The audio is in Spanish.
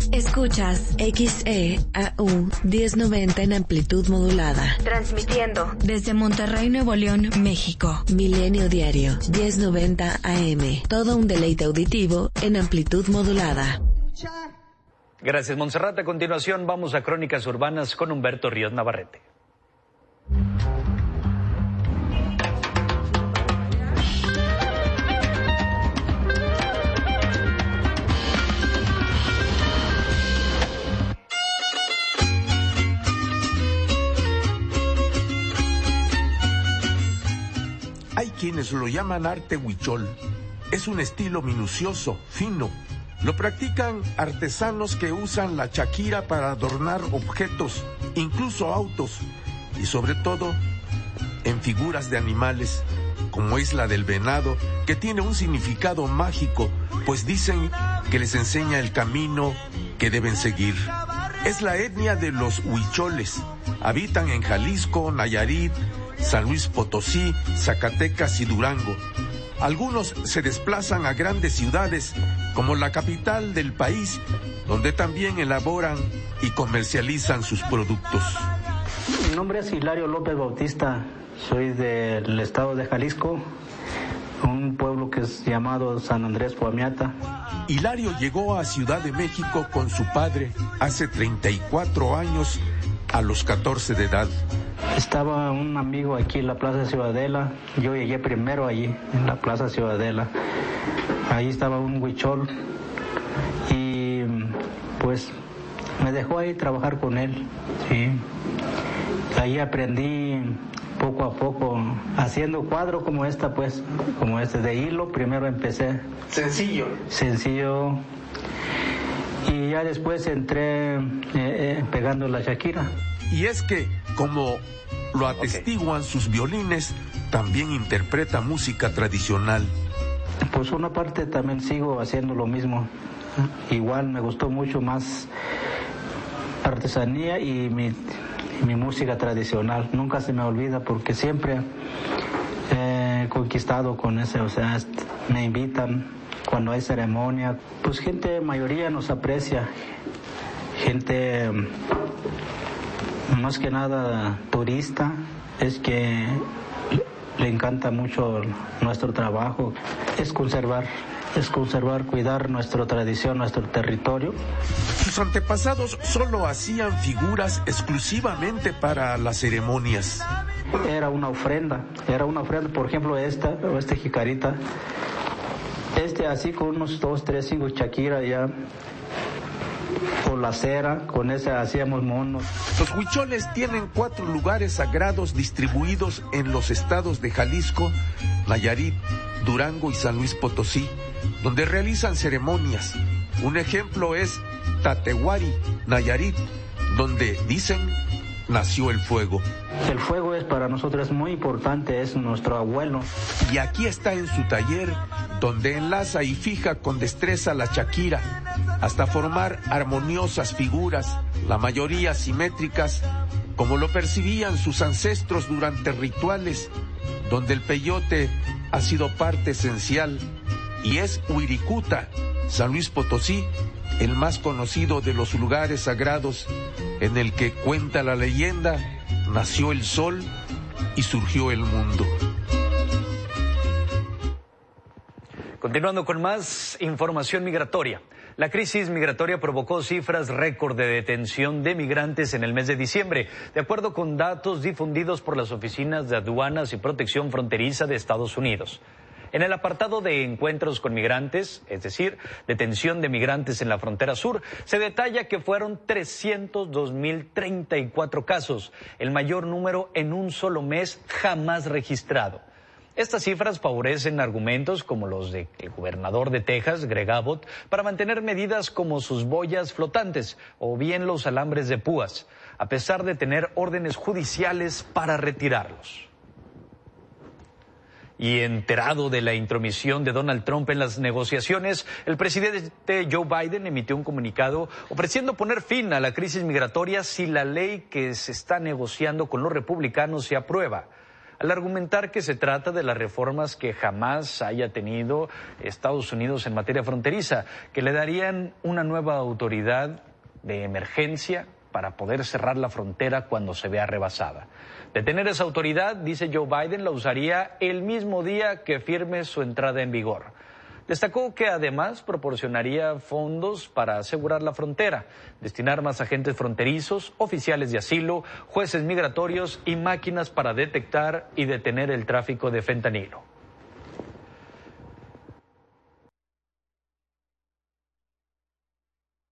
Escuchas XEAU 1090 en amplitud modulada. Transmitiendo desde Monterrey, Nuevo León, México. Milenio Diario 1090 AM. Todo un deleite auditivo en amplitud modulada. Gracias, Montserrat. A continuación vamos a Crónicas Urbanas con Humberto Ríos Navarrete. Hay quienes lo llaman arte huichol. Es un estilo minucioso, fino. Lo practican artesanos que usan la chaquira para adornar objetos, incluso autos, y sobre todo en figuras de animales, como es la del venado, que tiene un significado mágico, pues dicen que les enseña el camino que deben seguir. Es la etnia de los huicholes. Habitan en Jalisco, Nayarit, San Luis Potosí, Zacatecas y Durango. Algunos se desplazan a grandes ciudades, como la capital del país, donde también elaboran y comercializan sus productos. Mi nombre es Hilario López Bautista, soy del estado de Jalisco, un pueblo que es llamado San Andrés Coamiata. Hilario llegó a Ciudad de México con su padre hace 34 años, a los 14 de edad. Estaba un amigo aquí en la Plaza Ciudadela, yo llegué primero allí, en la Plaza Ciudadela. Ahí estaba un huichol y pues me dejó ahí trabajar con él, sí. Ahí aprendí poco a poco, haciendo cuadro como esta, pues, como este de hilo. Primero empecé. Sencillo. Y ya después entré pegando la Shakira. Y es que, como lo atestiguan sus violines, también interpreta música tradicional. Pues una parte también sigo haciendo lo mismo. Igual me gustó mucho más artesanía y mi música tradicional. Nunca se me olvida porque siempre he conquistado con ese, o sea, me invitan cuando hay ceremonia. Pues gente, mayoría nos aprecia. Gente, más que nada turista, es que le encanta mucho nuestro trabajo. Es conservar, cuidar nuestra tradición, nuestro territorio. Sus antepasados solo hacían figuras exclusivamente para las ceremonias. Era una ofrenda, por ejemplo esta jicarita, así con unos 2, 3, 5 Shakira ya, con la cera, con ese hacíamos monos. Los huicholes tienen 4 lugares sagrados distribuidos en los estados de Jalisco, Nayarit, Durango y San Luis Potosí, donde realizan ceremonias. Un ejemplo es Tatehuari, Nayarit, donde dicen nació el fuego. El fuego es para nosotros muy importante, es nuestro abuelo. Y aquí está en su taller, donde enlaza y fija con destreza la Shakira, hasta formar armoniosas figuras, la mayoría simétricas, como lo percibían sus ancestros durante rituales, donde el peyote ha sido parte esencial, y es Huiricuta, San Luis Potosí, el más conocido de los lugares sagrados, en el que, cuenta la leyenda, nació el sol y surgió el mundo. Continuando con más información migratoria. La crisis migratoria provocó cifras récord de detención de migrantes en el mes de diciembre, de acuerdo con datos difundidos por las oficinas de aduanas y protección fronteriza de Estados Unidos. En el apartado de encuentros con migrantes, es decir, detención de migrantes en la frontera sur, se detalla que fueron 302.034 casos, el mayor número en un solo mes jamás registrado. Estas cifras favorecen argumentos como los del gobernador de Texas, Greg Abbott, para mantener medidas como sus boyas flotantes o bien los alambres de púas, a pesar de tener órdenes judiciales para retirarlos. Y enterado de la intromisión de Donald Trump en las negociaciones, el presidente Joe Biden emitió un comunicado ofreciendo poner fin a la crisis migratoria si la ley que se está negociando con los republicanos se aprueba. al argumentar que se trata de las reformas que jamás haya tenido Estados Unidos en materia fronteriza, que le darían una nueva autoridad de emergencia para poder cerrar la frontera cuando se vea rebasada. De tener esa autoridad, dice Joe Biden, la usaría el mismo día que firme su entrada en vigor. Destacó que además proporcionaría fondos para asegurar la frontera, destinar más agentes fronterizos, oficiales de asilo, jueces migratorios y máquinas para detectar y detener el tráfico de fentanilo.